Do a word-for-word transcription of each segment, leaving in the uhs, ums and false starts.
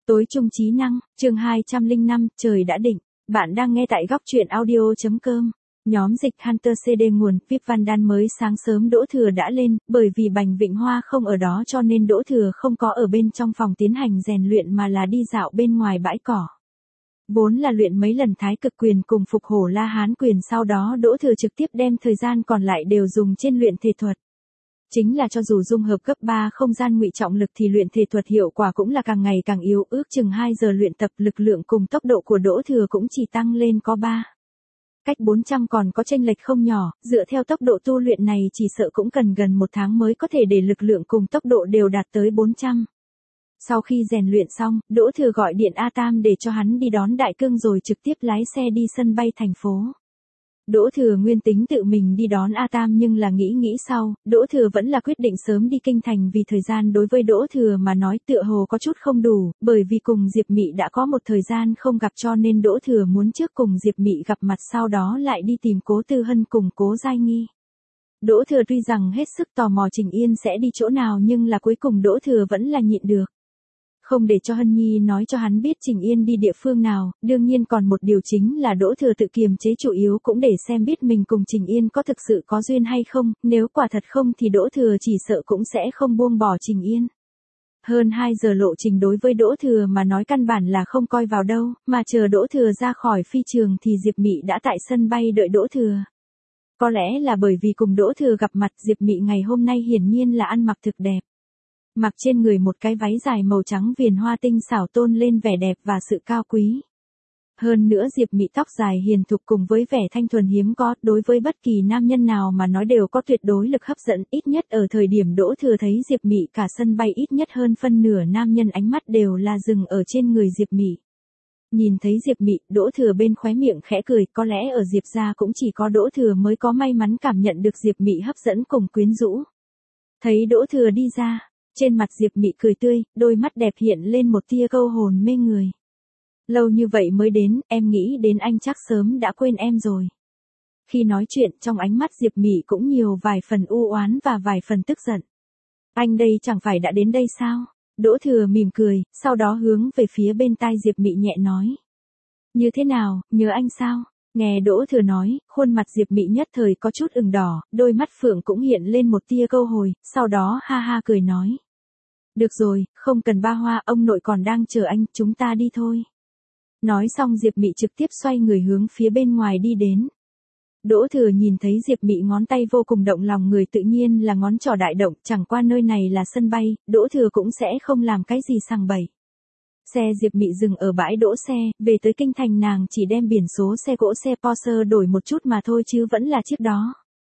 Tối trung trí năng, chương hai trăm lẻ năm, trời đã định. Bạn đang nghe tại góc truyện audio chấm com. Nhóm dịch Hunter xê đê nguồn, vê i pê Van Đan mới sáng sớm Đỗ Thừa đã lên, bởi vì Bành Vịnh Hoa không ở đó cho nên Đỗ Thừa không có ở bên trong phòng tiến hành rèn luyện mà là đi dạo bên ngoài bãi cỏ. Vốn là luyện mấy lần thái cực quyền cùng phục hổ la hán quyền, sau đó Đỗ Thừa trực tiếp đem thời gian còn lại đều dùng trên luyện thể thuật. Chính là cho dù dung hợp cấp ba không gian ngụy trọng lực thì luyện thể thuật hiệu quả cũng là càng ngày càng yếu, ước chừng hai giờ luyện tập lực lượng cùng tốc độ của Đỗ Thừa cũng chỉ tăng lên có ba. Cách bốn trăm còn có chênh lệch không nhỏ, dựa theo tốc độ tu luyện này chỉ sợ cũng cần gần một tháng mới có thể để lực lượng cùng tốc độ đều đạt tới bốn trăm. Sau khi rèn luyện xong, Đỗ Thừa gọi điện A Tam để cho hắn đi đón Đại Cương rồi trực tiếp lái xe đi sân bay thành phố. Đỗ Thừa nguyên tính tự mình đi đón A Tam nhưng là nghĩ nghĩ sau, Đỗ Thừa vẫn là quyết định sớm đi kinh thành vì thời gian đối với Đỗ Thừa mà nói tựa hồ có chút không đủ, bởi vì cùng Diệp Mị đã có một thời gian không gặp cho nên Đỗ Thừa muốn trước cùng Diệp Mị gặp mặt sau đó lại đi tìm Cố Tư Hân cùng Cố Giai Nghi. Đỗ Thừa tuy rằng hết sức tò mò Trình Yên sẽ đi chỗ nào nhưng là cuối cùng Đỗ Thừa vẫn là nhịn được. Không để cho Hân Nhi nói cho hắn biết Trình Yên đi địa phương nào, đương nhiên còn một điều chính là Đỗ Thừa tự kiềm chế chủ yếu cũng để xem biết mình cùng Trình Yên có thực sự có duyên hay không, nếu quả thật không thì Đỗ Thừa chỉ sợ cũng sẽ không buông bỏ Trình Yên. Hơn hai giờ lộ trình đối với Đỗ Thừa mà nói căn bản là không coi vào đâu, mà chờ Đỗ Thừa ra khỏi phi trường thì Diệp Mị đã tại sân bay đợi Đỗ Thừa. Có lẽ là bởi vì cùng Đỗ Thừa gặp mặt Diệp Mị ngày hôm nay hiển nhiên là ăn mặc thực đẹp. Mặc trên người một cái váy dài màu trắng viền hoa tinh xảo tôn lên vẻ đẹp và sự cao quý. Hơn nữa Diệp Mị tóc dài hiền thục cùng với vẻ thanh thuần hiếm có, đối với bất kỳ nam nhân nào mà nói đều có tuyệt đối lực hấp dẫn, ít nhất ở thời điểm Đỗ Thừa thấy Diệp Mị cả sân bay ít nhất hơn phân nửa nam nhân ánh mắt đều là dừng ở trên người Diệp Mị. Nhìn thấy Diệp Mị, Đỗ Thừa bên khóe miệng khẽ cười, có lẽ ở Diệp gia cũng chỉ có Đỗ Thừa mới có may mắn cảm nhận được Diệp Mị hấp dẫn cùng quyến rũ. Thấy Đỗ Thừa đi ra, trên mặt Diệp Mị cười tươi, đôi mắt đẹp hiện lên một tia câu hồn mê người. Lâu như vậy mới đến, em nghĩ đến anh chắc sớm đã quên em rồi. Khi nói chuyện trong ánh mắt Diệp Mị cũng nhiều vài phần u oán và vài phần tức giận. Anh đây chẳng phải đã đến đây sao? Đỗ Thừa mỉm cười, sau đó hướng về phía bên tai Diệp Mị nhẹ nói. Như thế nào, nhớ anh sao? Nghe Đỗ Thừa nói, khuôn mặt Diệp Mị nhất thời có chút ửng đỏ, đôi mắt phượng cũng hiện lên một tia câu hồi, sau đó ha ha cười nói. Được rồi, không cần ba hoa, ông nội còn đang chờ anh, chúng ta đi thôi. Nói xong Diệp Mị trực tiếp xoay người hướng phía bên ngoài đi đến. Đỗ Thừa nhìn thấy Diệp Mị ngón tay vô cùng động lòng người, tự nhiên là ngón trỏ đại động, chẳng qua nơi này là sân bay, Đỗ Thừa cũng sẽ không làm cái gì sằng bậy. Xe Diệp Mị dừng ở bãi đỗ xe, về tới kinh thành nàng chỉ đem biển số xe gỗ xe Porsche đổi một chút mà thôi chứ vẫn là chiếc đó.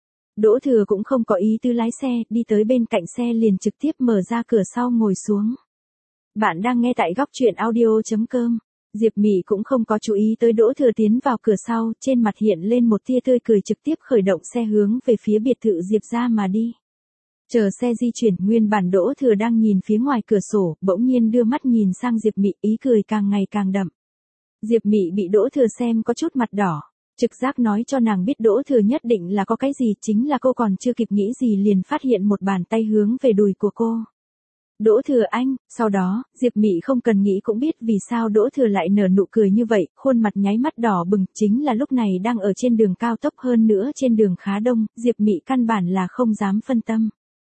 Đỗ Thừa cũng không có ý tư lái xe, đi tới bên cạnh xe liền trực tiếp mở ra cửa sau ngồi xuống. Bạn đang nghe tại góc truyện audio chấm com. Diệp Mị cũng không có chú ý tới Đỗ Thừa tiến vào cửa sau, trên mặt hiện lên một tia tươi cười trực tiếp khởi động xe hướng về phía biệt thự Diệp gia mà đi. Chờ xe di chuyển, nguyên bản Đỗ Thừa đang nhìn phía ngoài cửa sổ, bỗng nhiên đưa mắt nhìn sang Diệp Mị, ý cười càng ngày càng đậm. Diệp Mị bị Đỗ Thừa xem có chút mặt đỏ. Trực giác nói cho nàng biết Đỗ Thừa nhất định là có cái gì, chính là cô còn chưa kịp nghĩ gì liền phát hiện một bàn tay hướng về đùi của cô. Đỗ Thừa anh, sau đó, Diệp Mị không cần nghĩ cũng biết vì sao Đỗ Thừa lại nở nụ cười như vậy, khuôn mặt nháy mắt đỏ bừng, chính là lúc này đang ở trên đường cao tốc hơn nữa trên đường khá đông, Diệp Mị căn bản là không dám phân tâm.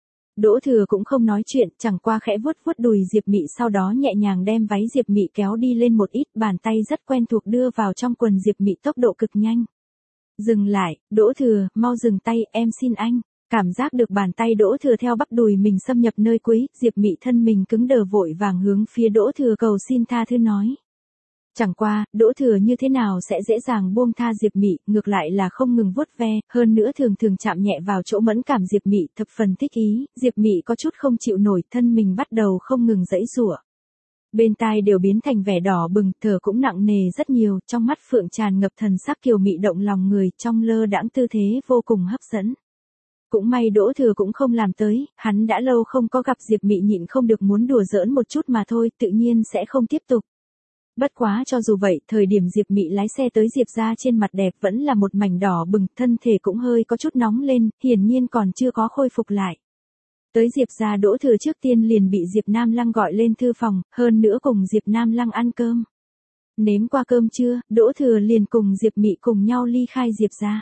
Đỗ Thừa cũng không nói chuyện, chẳng qua khẽ vuốt vuốt đùi Diệp Mị sau đó nhẹ nhàng đem váy Diệp Mị kéo đi lên một ít, bàn tay rất quen thuộc đưa vào trong quần Diệp Mị tốc độ cực nhanh. Dừng lại, Đỗ Thừa, mau dừng tay, em xin anh. Cảm giác được bàn tay Đỗ Thừa theo bắp đùi mình xâm nhập nơi cuối, Diệp Mị thân mình cứng đờ vội vàng hướng phía Đỗ Thừa cầu xin tha thứ nói. Chẳng qua, Đỗ Thừa như thế nào sẽ dễ dàng buông tha Diệp Mị, ngược lại là không ngừng vuốt ve, hơn nữa thường thường chạm nhẹ vào chỗ mẫn cảm Diệp Mị, thập phần thích ý, Diệp Mị có chút không chịu nổi, thân mình bắt đầu không ngừng giãy giụa. Bên tai đều biến thành vẻ đỏ bừng, thở cũng nặng nề rất nhiều, trong mắt phượng tràn ngập thần sắc kiều mị động lòng người, trong lơ đãng tư thế vô cùng hấp dẫn. Cũng may Đỗ Thừa cũng không làm tới, hắn đã lâu không có gặp Diệp Mị nhịn không được muốn đùa giỡn một chút mà thôi, tự nhiên sẽ không tiếp tục. Bất quá cho dù vậy, thời điểm Diệp Mị lái xe tới Diệp gia trên mặt đẹp vẫn là một mảnh đỏ bừng, thân thể cũng hơi có chút nóng lên, hiển nhiên còn chưa có khôi phục lại. Tới Diệp gia Đỗ Thừa trước tiên liền bị Diệp Nam Lăng gọi lên thư phòng, hơn nữa cùng Diệp Nam Lăng ăn cơm. Nếm qua cơm trưa, Đỗ Thừa liền cùng Diệp Mị cùng nhau ly khai Diệp gia.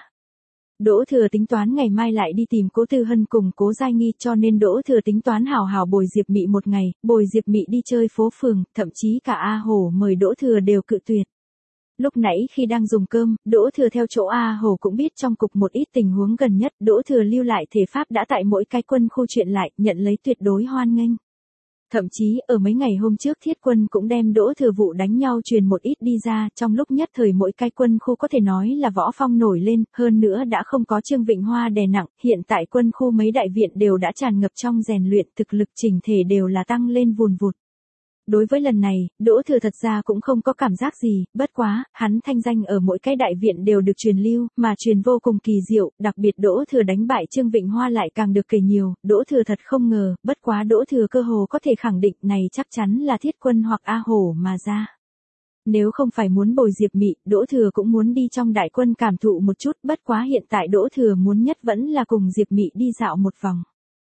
Đỗ Thừa tính toán ngày mai lại đi tìm Cố Tư Hân cùng Cố Giai Nghi, cho nên Đỗ Thừa tính toán hảo hảo bồi Diệp Mị một ngày, bồi Diệp Mị đi chơi phố phường, thậm chí cả A Hổ mời Đỗ Thừa đều cự tuyệt. Lúc nãy khi đang dùng cơm, Đỗ Thừa theo chỗ A Hổ cũng biết trong cục một ít tình huống gần nhất, Đỗ Thừa lưu lại thể pháp đã tại mỗi cái quân khu chuyện lại, nhận lấy tuyệt đối hoan nghênh. Thậm chí, ở mấy ngày hôm trước Thiết Quân cũng đem Đỗ Thừa vụ đánh nhau truyền một ít đi ra, trong lúc nhất thời mỗi cái quân khu có thể nói là võ phong nổi lên, hơn nữa đã không có Trương Vịnh Hoa đè nặng, hiện tại quân khu mấy đại viện đều đã tràn ngập trong rèn luyện, thực lực chỉnh thể đều là tăng lên vùn vụt. Đối với lần này, Đỗ Thừa thật ra cũng không có cảm giác gì, bất quá, hắn thanh danh ở mỗi cái đại viện đều được truyền lưu, mà truyền vô cùng kỳ diệu, đặc biệt Đỗ Thừa đánh bại Trương Vịnh Hoa lại càng được kể nhiều, Đỗ Thừa thật không ngờ, bất quá Đỗ Thừa cơ hồ có thể khẳng định này chắc chắn là Thiết Quân hoặc A Hổ mà ra. Nếu không phải muốn bồi Diệp Mị, Đỗ Thừa cũng muốn đi trong đại quân cảm thụ một chút, bất quá hiện tại Đỗ Thừa muốn nhất vẫn là cùng Diệp Mị đi dạo một vòng.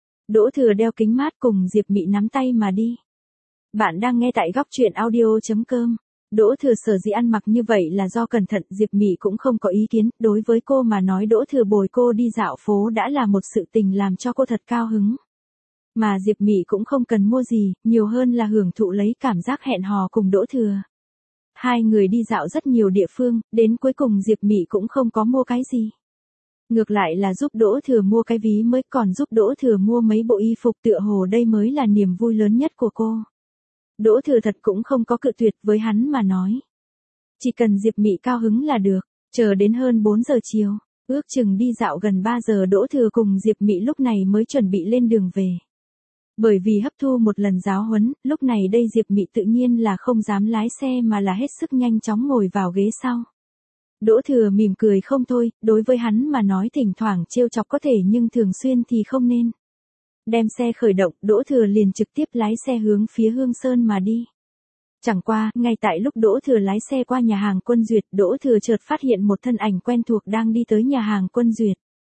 Đỗ Thừa đeo kính mát cùng Diệp Mị nắm tay mà đi. Bạn đang nghe tại góc truyện audio chấm com. Đỗ Thừa sở dĩ ăn mặc như vậy là do cẩn thận, Diệp Mị cũng không có ý kiến, đối với cô mà nói Đỗ Thừa bồi cô đi dạo phố đã là một sự tình làm cho cô thật cao hứng. Mà Diệp Mị cũng không cần mua gì, nhiều hơn là hưởng thụ lấy cảm giác hẹn hò cùng Đỗ Thừa. Hai người đi dạo rất nhiều địa phương, đến cuối cùng Diệp Mị cũng không có mua cái gì. Ngược lại là giúp Đỗ Thừa mua cái ví mới, còn giúp Đỗ Thừa mua mấy bộ y phục, tựa hồ đây mới là niềm vui lớn nhất của cô. Đỗ Thừa thật cũng không có cự tuyệt, với hắn mà nói. Chỉ cần Diệp Mị cao hứng là được, chờ đến hơn bốn giờ chiều, ước chừng đi dạo gần ba giờ Đỗ Thừa cùng Diệp Mị lúc này mới chuẩn bị lên đường về. Bởi vì hấp thu một lần giáo huấn, lúc này đây Diệp Mị tự nhiên là không dám lái xe mà là hết sức nhanh chóng ngồi vào ghế sau. Đỗ Thừa mỉm cười không thôi, đối với hắn mà nói thỉnh thoảng trêu chọc có thể nhưng thường xuyên thì không nên. Đem xe khởi động, Đỗ Thừa liền trực tiếp lái xe hướng phía Hương Sơn mà đi. Chẳng qua, ngay tại lúc Đỗ Thừa lái xe qua nhà hàng Quân Duyệt, Đỗ Thừa chợt phát hiện một thân ảnh quen thuộc đang đi tới nhà hàng Quân Duyệt.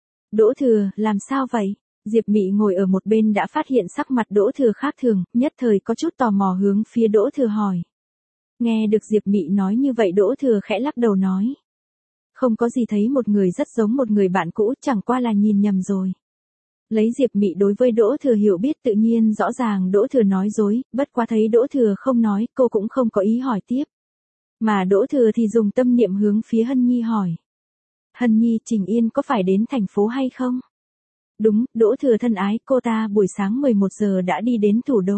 Đỗ Thừa, làm sao vậy? Diệp Mị ngồi ở một bên đã phát hiện sắc mặt Đỗ Thừa khác thường, nhất thời có chút tò mò hướng phía Đỗ Thừa hỏi. Nghe được Diệp Mị nói như vậy Đỗ Thừa khẽ lắc đầu nói. Không có gì, thấy một người rất giống một người bạn cũ, chẳng qua là nhìn nhầm rồi. Lấy Diệp Mị đối với Đỗ Thừa hiểu biết tự nhiên rõ ràng Đỗ Thừa nói dối, bất quá thấy Đỗ Thừa không nói, cô cũng không có ý hỏi tiếp. Mà Đỗ Thừa thì dùng tâm niệm hướng phía Hân Nhi hỏi. Hân Nhi, Trình Yên có phải đến thành phố hay không? Đúng, Đỗ Thừa thân ái, cô ta buổi sáng mười một giờ đã đi đến thủ đô.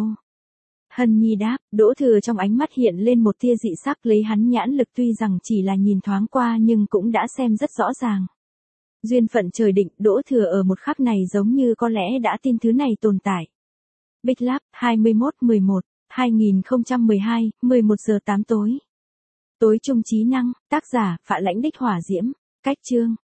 Hân Nhi đáp, Đỗ Thừa trong ánh mắt hiện lên một tia dị sắc, lấy hắn nhãn lực tuy rằng chỉ là nhìn thoáng qua nhưng cũng đã xem rất rõ ràng. Duyên phận trời định, Đỗ Thừa ở một khắc này giống như có lẽ đã tin thứ này tồn tại. Bích Lab, hai mươi mốt mười một hai nghìn không trăm mười hai, mười một giờ tám tối. Tối trung trí năng, tác giả, Phạ Lãnh Đích Hỏa Diễm, cách chương.